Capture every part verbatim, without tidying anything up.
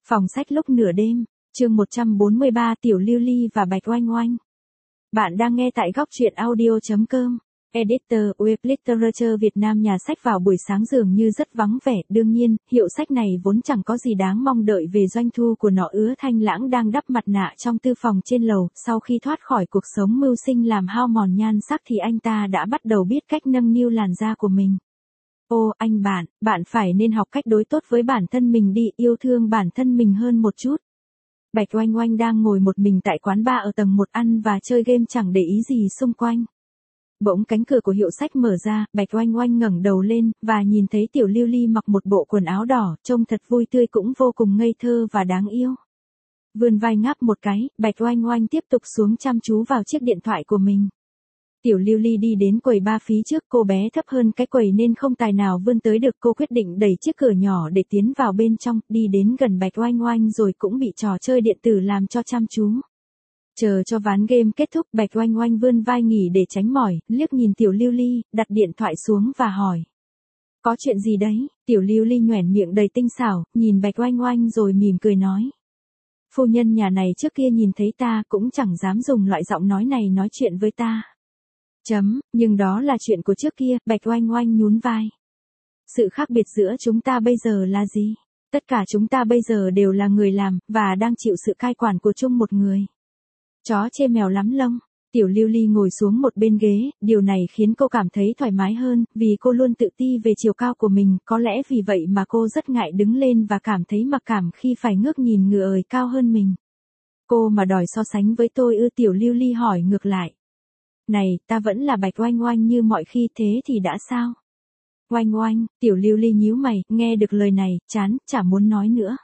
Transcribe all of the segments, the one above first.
Phòng sách lúc nửa đêm, chương một trăm bốn mươi ba Tiểu Lưu Ly và Bạch Oanh Oanh. Bạn đang nghe tại góc truyện audio chấm com. Editor Web Literature Việt Nam. Nhà sách vào buổi sáng dường như rất vắng vẻ, đương nhiên, hiệu sách này vốn chẳng có gì đáng mong đợi về doanh thu của nó. Ứa Thanh Lãng đang đắp mặt nạ trong tư phòng trên lầu, sau khi thoát khỏi cuộc sống mưu sinh làm hao mòn nhan sắc thì anh ta đã bắt đầu biết cách nâng niu làn da của mình. Ô, anh bạn, bạn phải nên học cách đối tốt với bản thân mình đi, yêu thương bản thân mình hơn một chút. Bạch Oanh Oanh đang ngồi một mình tại quán bar ở tầng một ăn và chơi game chẳng để ý gì xung quanh. Bỗng cánh cửa của hiệu sách mở ra, Bạch Oanh Oanh ngẩng đầu lên, và nhìn thấy Tiểu Lưu Ly mặc một bộ quần áo đỏ, trông thật vui tươi cũng vô cùng ngây thơ và đáng yêu. Vươn vai ngáp một cái, Bạch Oanh Oanh tiếp tục xuống chăm chú vào chiếc điện thoại của mình. Tiểu Lưu Ly đi đến quầy ba phía trước, cô bé thấp hơn cái quầy nên không tài nào vươn tới được. Cô quyết định đẩy chiếc cửa nhỏ để tiến vào bên trong, đi đến gần Bạch Oanh Oanh rồi cũng bị trò chơi điện tử làm cho chăm chú. Chờ cho ván game kết thúc, Bạch Oanh Oanh vươn vai nghỉ để tránh mỏi, liếc nhìn Tiểu Lưu Ly, đặt điện thoại xuống và hỏi. Có chuyện gì đấy? Tiểu Lưu Ly nhoẻn miệng đầy tinh xảo, nhìn Bạch Oanh Oanh rồi mỉm cười nói. Phu nhân nhà này trước kia nhìn thấy ta cũng chẳng dám dùng loại giọng nói này nói chuyện với ta. Chấm, nhưng đó là chuyện của trước kia. Bạch Oanh Oanh nhún vai. Sự khác biệt giữa chúng ta bây giờ là gì? Tất cả chúng ta bây giờ đều là người làm, và đang chịu sự cai quản của chung một người. Chó chê mèo lắm lông. Tiểu Lưu Ly ngồi xuống một bên ghế, điều này khiến cô cảm thấy thoải mái hơn, vì cô luôn tự ti về chiều cao của mình, có lẽ vì vậy mà cô rất ngại đứng lên và cảm thấy mặc cảm khi phải ngước nhìn người ấy cao hơn mình. Cô mà đòi so sánh với tôi ư? Tiểu Lưu Ly hỏi ngược lại. Này, ta vẫn là Bạch Oanh Oanh như mọi khi, thế thì đã sao? Oanh Oanh, Tiểu Lưu Ly nhíu mày, nghe được lời này, chán, chả muốn nói nữa.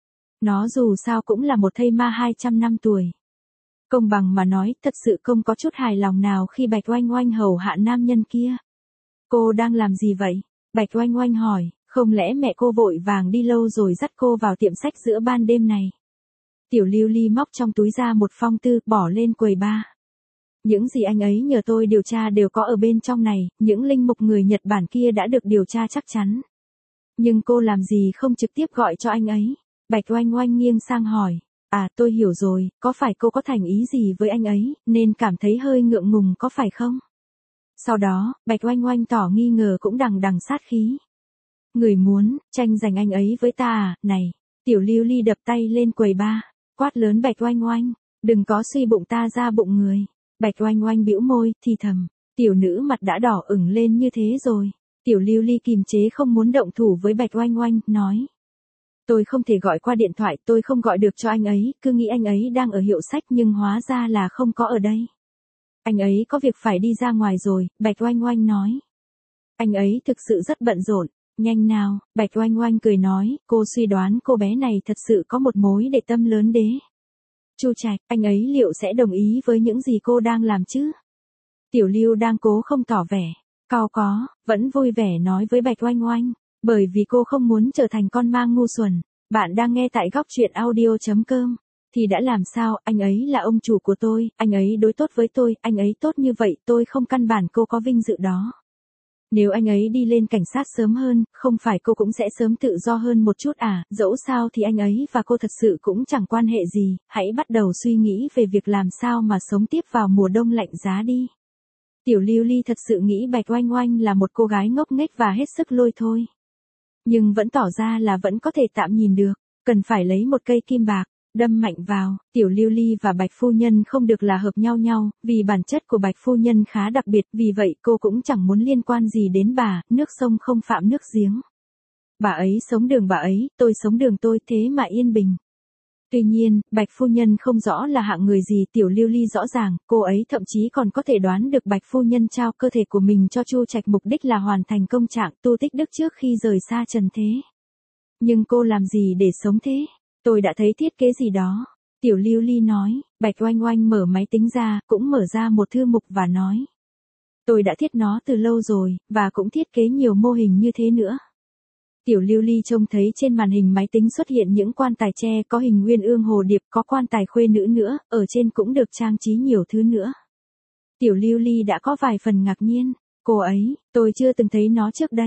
Nó dù sao cũng là một thây ma hai trăm năm tuổi. Công bằng mà nói, thật sự không có chút hài lòng nào khi Bạch Oanh Oanh hầu hạ nam nhân kia. Cô đang làm gì vậy? Bạch Oanh Oanh hỏi, không lẽ mẹ cô vội vàng đi lâu rồi dắt cô vào tiệm sách giữa ban đêm này? Tiểu Lưu Ly móc trong túi ra một phong thư, bỏ lên quầy bar. Những gì anh ấy nhờ tôi điều tra đều có ở bên trong này, những linh mục người Nhật Bản kia đã được điều tra chắc chắn. Nhưng cô làm gì không trực tiếp gọi cho anh ấy? Bạch Oanh Oanh nghiêng sang hỏi. À, tôi hiểu rồi, có phải cô có thành ý gì với anh ấy, nên cảm thấy hơi ngượng ngùng có phải không? Sau đó, Bạch Oanh Oanh tỏ nghi ngờ cũng đằng đằng sát khí. Người muốn tranh giành anh ấy với ta à? Này! Tiểu Lưu Ly đập tay lên quầy bar, quát lớn Bạch Oanh Oanh, đừng có suy bụng ta ra bụng người. Bạch Oanh Oanh bĩu môi, thì thầm, tiểu nữ mặt đã đỏ ửng lên như thế rồi. Tiểu Lưu Ly kìm chế không muốn động thủ với Bạch Oanh Oanh, nói. Tôi không thể gọi qua điện thoại, tôi không gọi được cho anh ấy, cứ nghĩ anh ấy đang ở hiệu sách nhưng hóa ra là không có ở đây. Anh ấy có việc phải đi ra ngoài rồi, Bạch Oanh Oanh nói. Anh ấy thực sự rất bận rộn, nhanh nào, Bạch Oanh Oanh cười nói, cô suy đoán cô bé này thật sự có một mối để tâm lớn đế. Chu Trạch, anh ấy liệu sẽ đồng ý với những gì cô đang làm chứ? Tiểu Lưu đang cố không tỏ vẻ, cau có, vẫn vui vẻ nói với Bạch Oanh Oanh, bởi vì cô không muốn trở thành con mang ngu xuẩn. Bạn đang nghe tại góc truyện audio chấm com. Thì đã làm sao, anh ấy là ông chủ của tôi, anh ấy đối tốt với tôi, anh ấy tốt như vậy, tôi không căn bản cô có vinh dự đó. Nếu anh ấy đi lên cảnh sát sớm hơn, không phải cô cũng sẽ sớm tự do hơn một chút à? Dẫu sao thì anh ấy và cô thật sự cũng chẳng quan hệ gì, hãy bắt đầu suy nghĩ về việc làm sao mà sống tiếp vào mùa đông lạnh giá đi. Tiểu Lưu Ly thật sự nghĩ Bạch Oanh Oanh là một cô gái ngốc nghếch và hết sức lôi thôi. Nhưng vẫn tỏ ra là vẫn có thể tạm nhìn được, cần phải lấy một cây kim bạc, đâm mạnh vào. Tiểu Lưu Ly và Bạch Phu Nhân không được là hợp nhau nhau, vì bản chất của Bạch Phu Nhân khá đặc biệt, vì vậy cô cũng chẳng muốn liên quan gì đến bà, nước sông không phạm nước giếng. Bà ấy sống đường bà ấy, tôi sống đường tôi, thế mà yên bình. Tuy nhiên, Bạch Phu Nhân không rõ là hạng người gì, Tiểu Lưu Ly rõ ràng, cô ấy thậm chí còn có thể đoán được Bạch Phu Nhân trao cơ thể của mình cho Chu Trạch mục đích là hoàn thành công trạng tu tích đức trước khi rời xa trần thế. Nhưng cô làm gì để sống thế? Tôi đã thấy thiết kế gì đó. Tiểu Lưu Ly nói, Bạch Oanh Oanh mở máy tính ra, cũng mở ra một thư mục và nói. Tôi đã thiết nó từ lâu rồi, và cũng thiết kế nhiều mô hình như thế nữa. Tiểu Lưu Ly trông thấy trên màn hình máy tính xuất hiện những quan tài tre có hình nguyên ương hồ điệp, có quan tài khuê nữ nữa, ở trên cũng được trang trí nhiều thứ nữa. Tiểu Lưu Ly đã có vài phần ngạc nhiên, cô ấy, tôi chưa từng thấy nó trước đây.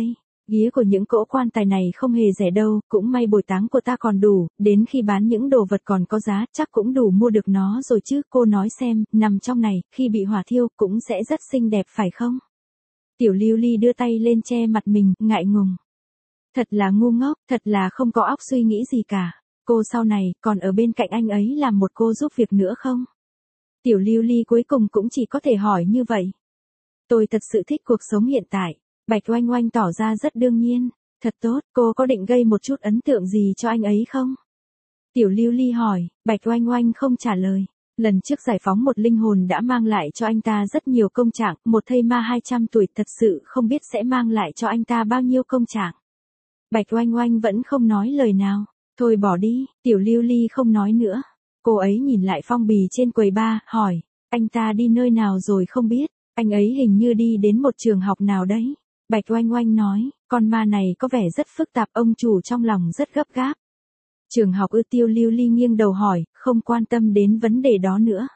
Ghía của những cỗ quan tài này không hề rẻ đâu, cũng may bồi táng của ta còn đủ, đến khi bán những đồ vật còn có giá, chắc cũng đủ mua được nó rồi chứ, cô nói xem, nằm trong này, khi bị hỏa thiêu, cũng sẽ rất xinh đẹp phải không? Tiểu Lưu Ly đưa tay lên che mặt mình, ngại ngùng. Thật là ngu ngốc, thật là không có óc suy nghĩ gì cả. Cô sau này, còn ở bên cạnh anh ấy làm một cô giúp việc nữa không? Tiểu Lưu Ly cuối cùng cũng chỉ có thể hỏi như vậy. Tôi thật sự thích cuộc sống hiện tại. Bạch Oanh Oanh tỏ ra rất đương nhiên. Thật tốt, cô có định gây một chút ấn tượng gì cho anh ấy không? Tiểu Lưu Ly hỏi, Bạch Oanh Oanh không trả lời. Lần trước giải phóng một linh hồn đã mang lại cho anh ta rất nhiều công trạng, một thây ma hai trăm tuổi thật sự không biết sẽ mang lại cho anh ta bao nhiêu công trạng. Bạch Oanh Oanh vẫn không nói lời nào. Thôi bỏ đi, Tiểu Lưu Ly không nói nữa. Cô ấy nhìn lại phong bì trên quầy bar, hỏi, anh ta đi nơi nào rồi không biết, anh ấy hình như đi đến một trường học nào đấy. Bạch Oanh Oanh nói, con ma này có vẻ rất phức tạp, ông chủ trong lòng rất gấp gáp. Trường học ư? Tiêu Lưu Ly nghiêng đầu hỏi, không quan tâm đến vấn đề đó nữa.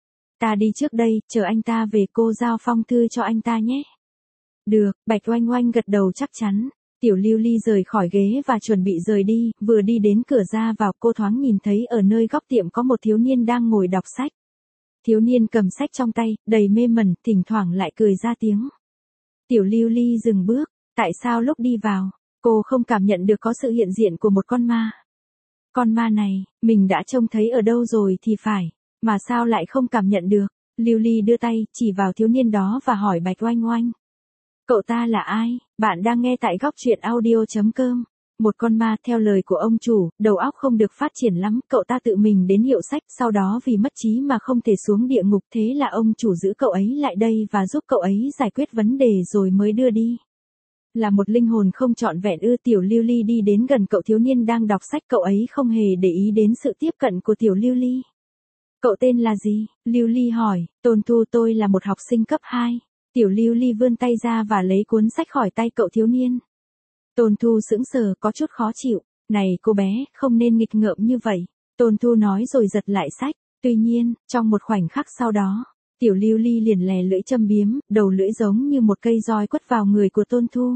Ta đi trước đây, chờ anh ta về cô giao phong thư cho anh ta nhé. Được, Bạch Oanh Oanh gật đầu chắc chắn. Tiểu Lưu Ly rời khỏi ghế và chuẩn bị rời đi, vừa đi đến cửa ra vào cô thoáng nhìn thấy ở nơi góc tiệm có một thiếu niên đang ngồi đọc sách. Thiếu niên cầm sách trong tay, đầy mê mẩn, thỉnh thoảng lại cười ra tiếng. Tiểu Lưu Ly dừng bước, tại sao lúc đi vào, cô không cảm nhận được có sự hiện diện của một con ma? Con ma này, mình đã trông thấy ở đâu rồi thì phải, mà sao lại không cảm nhận được? Lưu Ly đưa tay, chỉ vào thiếu niên đó và hỏi Bạch Oanh Oanh. Cậu ta là ai? Bạn đang nghe tại góc truyện audio chấm com. Một con ma, theo lời của ông chủ, đầu óc không được phát triển lắm, cậu ta tự mình đến hiệu sách, sau đó vì mất trí mà không thể xuống địa ngục, thế là ông chủ giữ cậu ấy lại đây và giúp cậu ấy giải quyết vấn đề rồi mới đưa đi. Là một linh hồn không trọn vẹn ư? Tiểu Lưu Ly đi đến gần cậu thiếu niên đang đọc sách, cậu ấy không hề để ý đến sự tiếp cận của Tiểu Lưu Ly. Cậu tên là gì? Lưu Ly hỏi. Tôn Thu, tôi là một học sinh cấp hai. Tiểu Lưu Ly vươn tay ra và lấy cuốn sách khỏi tay cậu thiếu niên. Tôn Thu sững sờ, có chút khó chịu. Này cô bé, không nên nghịch ngợm như vậy. Tôn Thu nói rồi giật lại sách. Tuy nhiên, trong một khoảnh khắc sau đó, Tiểu Lưu Ly liền lè lưỡi châm biếm, đầu lưỡi giống như một cây roi quất vào người của Tôn Thu.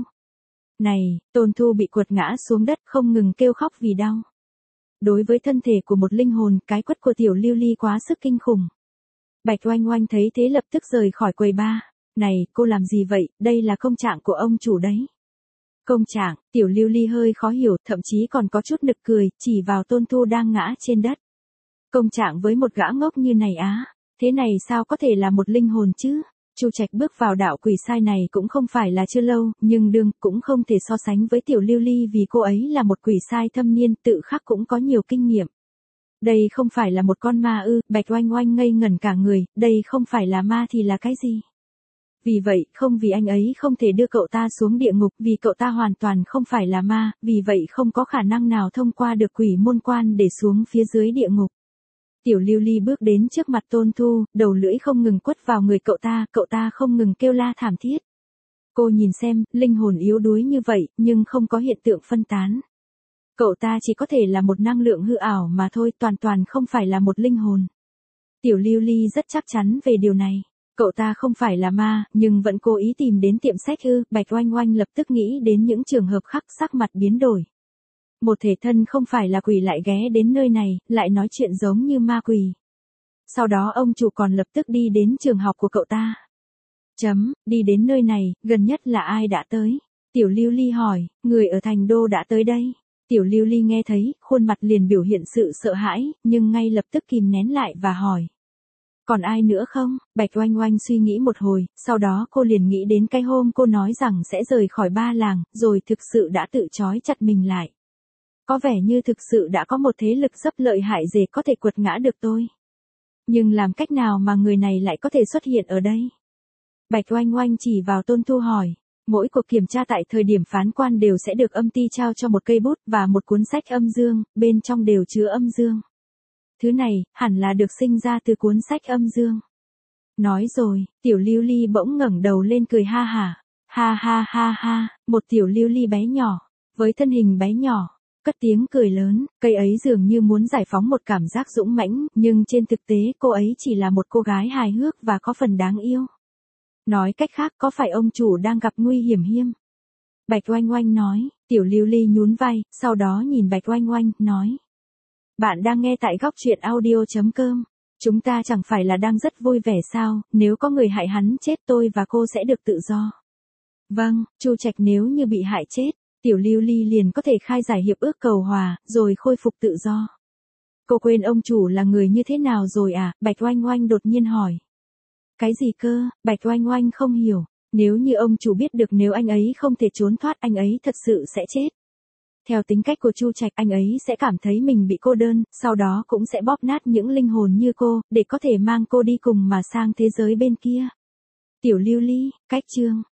Này, Tôn Thu bị quật ngã xuống đất, không ngừng kêu khóc vì đau. Đối với thân thể của một linh hồn, cái quất của Tiểu Lưu Ly quá sức kinh khủng. Bạch Oanh Oanh thấy thế lập tức rời khỏi quầy bar. Này, cô làm gì vậy, đây là công trạng của ông chủ đấy. Công trạng? Tiểu Lưu Ly hơi khó hiểu, thậm chí còn có chút nực cười, chỉ vào Tôn Thu đang ngã trên đất. Công trạng với một gã ngốc như này á, thế này sao có thể là một linh hồn chứ? Chu Trạch bước vào đạo quỷ sai này cũng không phải là chưa lâu, nhưng đương cũng không thể so sánh với Tiểu Lưu Ly vì cô ấy là một quỷ sai thâm niên, tự khắc cũng có nhiều kinh nghiệm. Đây không phải là một con ma ư? Bạch Oanh Oanh ngây ngẩn cả người, đây không phải là ma thì là cái gì? Vì vậy, không vì anh ấy không thể đưa cậu ta xuống địa ngục, vì cậu ta hoàn toàn không phải là ma, vì vậy không có khả năng nào thông qua được quỷ môn quan để xuống phía dưới địa ngục. Tiểu Lưu Ly bước đến trước mặt Tôn Thu, đầu lưỡi không ngừng quất vào người cậu ta, cậu ta không ngừng kêu la thảm thiết. Cô nhìn xem, linh hồn yếu đuối như vậy, nhưng không có hiện tượng phân tán. Cậu ta chỉ có thể là một năng lượng hư ảo mà thôi, toàn toàn không phải là một linh hồn. Tiểu Lưu Ly rất chắc chắn về điều này. Cậu ta không phải là ma, nhưng vẫn cố ý tìm đến tiệm sách ư? Bạch Oanh Oanh lập tức nghĩ đến những trường hợp khác, sắc mặt biến đổi. Một thể thân không phải là quỷ lại ghé đến nơi này, lại nói chuyện giống như ma quỷ. Sau đó ông chủ còn lập tức đi đến trường học của cậu ta. Chấm, đi đến nơi này, gần nhất là ai đã tới? Tiểu Lưu Ly hỏi, người ở thành đô đã tới đây. Tiểu Lưu Ly nghe thấy, khuôn mặt liền biểu hiện sự sợ hãi, nhưng ngay lập tức kìm nén lại và hỏi. Còn ai nữa không? Bạch Oanh Oanh suy nghĩ một hồi, sau đó cô liền nghĩ đến cái hôm cô nói rằng sẽ rời khỏi ba làng, rồi thực sự đã tự trói chặt mình lại. Có vẻ như thực sự đã có một thế lực rất lợi hại dễ có thể quật ngã được tôi. Nhưng làm cách nào mà người này lại có thể xuất hiện ở đây? Bạch Oanh Oanh chỉ vào Tôn Thu hỏi. Mỗi cuộc kiểm tra tại thời điểm phán quan đều sẽ được âm ty trao cho một cây bút và một cuốn sách âm dương, bên trong đều chứa âm dương. Thứ này, hẳn là được sinh ra từ cuốn sách âm dương. Nói rồi, Tiểu Lưu Ly bỗng ngẩng đầu lên cười ha hả. Ha ha ha ha, một Tiểu Lưu Ly bé nhỏ, với thân hình bé nhỏ, cất tiếng cười lớn, cây ấy dường như muốn giải phóng một cảm giác dũng mãnh, nhưng trên thực tế cô ấy chỉ là một cô gái hài hước và có phần đáng yêu. Nói cách khác, có phải ông chủ đang gặp nguy hiểm hiểm? Bạch Oanh Oanh nói, Tiểu Lưu Ly nhún vai, sau đó nhìn Bạch Oanh Oanh, nói. Bạn đang nghe tại góc truyện audio.com. Chúng ta chẳng phải là đang rất vui vẻ sao, nếu có người hại hắn chết tôi và cô sẽ được tự do. Vâng, Chu Trạch nếu như bị hại chết, Tiểu Lưu Ly liền có thể khai giải hiệp ước cầu hòa, rồi khôi phục tự do. Cô quên ông chủ là người như thế nào rồi à? Bạch Oanh Oanh đột nhiên hỏi. Cái gì cơ? Bạch Oanh Oanh không hiểu. Nếu như ông chủ biết được nếu anh ấy không thể trốn thoát anh ấy thật sự sẽ chết. Theo tính cách của Chu Trạch anh ấy sẽ cảm thấy mình bị cô đơn, sau đó cũng sẽ bóp nát những linh hồn như cô, để có thể mang cô đi cùng mà sang thế giới bên kia. Tiểu Lưu Ly, cách chương.